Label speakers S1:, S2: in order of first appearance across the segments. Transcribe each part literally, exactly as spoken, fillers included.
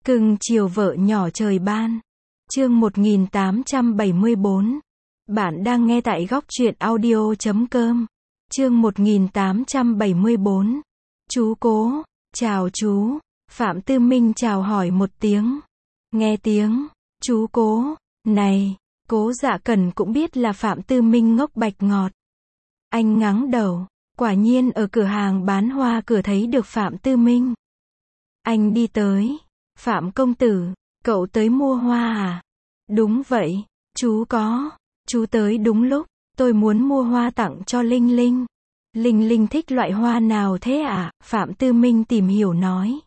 S1: Cưng chiều vợ nhỏ trời ban. Chương một nghìn tám trăm bảy mươi bốn. Bạn đang nghe tại góc truyện audio chấm com. Chương một nghìn tám trăm bảy mươi bốn. Chú Cố, chào chú. Phạm Tư Minh chào hỏi một tiếng. Nghe tiếng, chú Cố, này, Cố Dạ Cần cũng biết là Phạm Tư Minh ngốc bạch ngọt. Anh ngắng đầu, quả nhiên ở cửa hàng bán hoa cửa thấy được Phạm Tư Minh. Anh đi tới. Phạm công tử, cậu tới mua hoa à? Đúng vậy, chú có. Chú tới đúng lúc, tôi muốn mua hoa tặng cho Linh Linh. Linh Linh thích loại hoa nào thế ạ? À? Phạm Tư Minh tìm hiểu nói.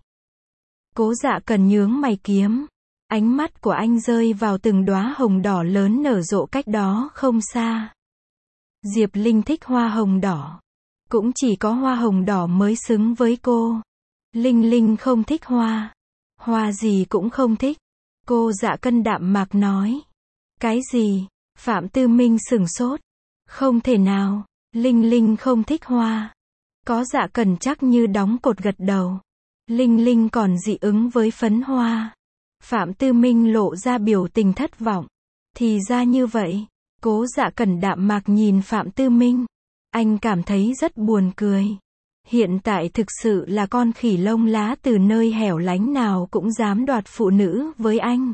S1: Cố Dạ Cần nhướng mày kiếm. Ánh mắt của anh rơi vào từng đóa hồng đỏ lớn nở rộ cách đó không xa. Diệp Linh thích hoa hồng đỏ. Cũng chỉ có hoa hồng đỏ mới xứng với cô. Linh Linh không thích hoa. Hoa gì cũng không thích. Cô Dạ Cần đạm mạc nói. Cái gì? Phạm Tư Minh sửng sốt. Không thể nào, Linh Linh không thích hoa. Có Dạ Cần chắc như đóng cột gật đầu. Linh Linh còn dị ứng với phấn hoa. Phạm Tư Minh lộ ra biểu tình thất vọng. Thì ra như vậy. Cố Dạ Cần đạm mạc nhìn Phạm Tư Minh. Anh cảm thấy rất buồn cười. Hiện tại thực sự là con khỉ lông lá từ nơi hẻo lánh nào cũng dám đoạt phụ nữ với anh.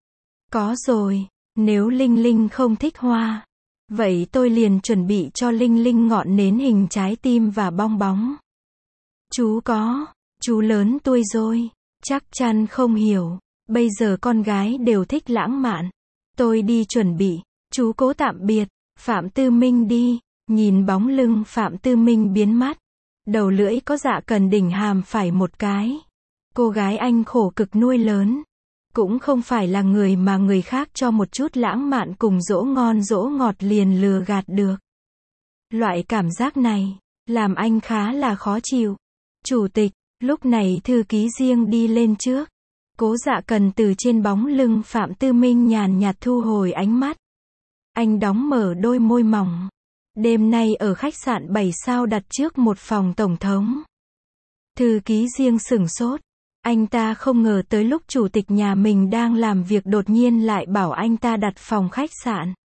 S1: Có rồi, nếu Linh Linh không thích hoa, vậy tôi liền chuẩn bị cho Linh Linh ngọn nến hình trái tim và bong bóng. Chú có, chú lớn tuổi rồi, chắc chắn không hiểu, bây giờ con gái đều thích lãng mạn. Tôi đi chuẩn bị, chú Cố tạm biệt, Phạm Tư Minh đi, nhìn bóng lưng Phạm Tư Minh biến mất. Đầu lưỡi có Dạ Cần đỉnh hàm phải một cái. Cô gái anh khổ cực nuôi lớn. Cũng không phải là người mà người khác cho một chút lãng mạn cùng dỗ ngon dỗ ngọt liền lừa gạt được. Loại cảm giác này, làm anh khá là khó chịu. Chủ tịch, lúc này thư ký riêng đi lên trước. Cố Dạ Cần từ trên bóng lưng Phạm Tư Minh nhàn nhạt thu hồi ánh mắt. Anh đóng mở đôi môi mỏng. Đêm nay ở khách sạn bảy sao đặt trước một phòng tổng thống. Thư ký riêng sửng sốt. Anh ta không ngờ tới lúc chủ tịch nhà mình đang làm việc đột nhiên lại bảo anh ta đặt phòng khách sạn.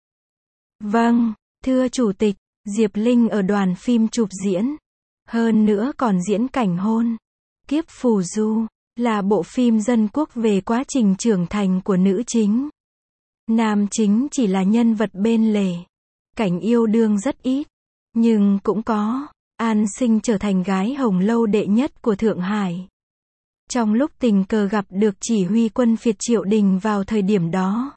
S1: Vâng, thưa chủ tịch, Diệp Linh ở đoàn phim chụp diễn. Hơn nữa còn diễn cảnh hôn. Kiếp phù du, là bộ phim dân quốc về quá trình trưởng thành của nữ chính. Nam chính chỉ là nhân vật bên lề. Cảnh yêu đương rất ít, nhưng cũng có. An Sinh trở thành gái hồng lâu đệ nhất của Thượng Hải. Trong lúc tình cờ gặp được chỉ huy quân phiệt Triệu Đình vào thời điểm đó.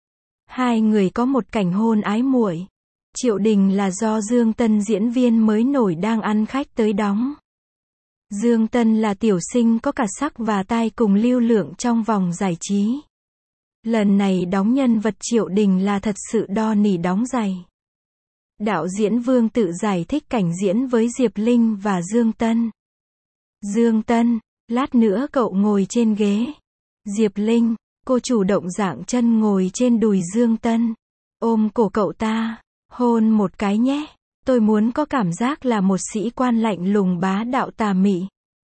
S1: Hai người có một cảnh hôn ái muội. Triệu Đình là do Dương Tân diễn viên mới nổi đang ăn khách tới đóng. Dương Tân là tiểu sinh có cả sắc và tai cùng lưu lượng trong vòng giải trí. Lần này đóng nhân vật Triệu Đình là thật sự đo nỉ đóng giày. Đạo diễn Vương tự giải thích cảnh diễn với Diệp Linh và Dương Tân. Dương Tân, lát nữa cậu ngồi trên ghế. Diệp Linh, cô chủ động giãng chân ngồi trên đùi Dương Tân. Ôm cổ cậu ta, hôn một cái nhé. Tôi muốn có cảm giác là một sĩ quan lạnh lùng bá đạo tà mị.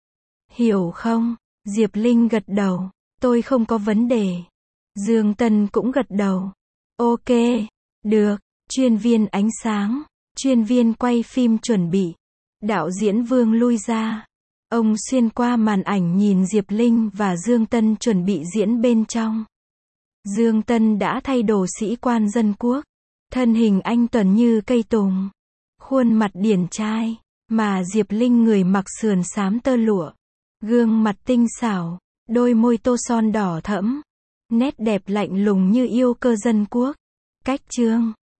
S1: Hiểu không? Diệp Linh gật đầu. Tôi không có vấn đề. Dương Tân cũng gật đầu. Ok, được. Chuyên viên ánh sáng, chuyên viên quay phim chuẩn bị. Đạo diễn Vương lui ra. Ông xuyên qua màn ảnh nhìn Diệp Linh và Dương Tân chuẩn bị diễn bên trong. Dương Tân đã thay đồ sĩ quan dân quốc. Thân hình anh tuấn như cây tùng. Khuôn mặt điển trai. Mà Diệp Linh người mặc sườn xám tơ lụa. Gương mặt tinh xảo. Đôi môi tô son đỏ thẫm. Nét đẹp lạnh lùng như yêu cơ dân quốc. Cách trương.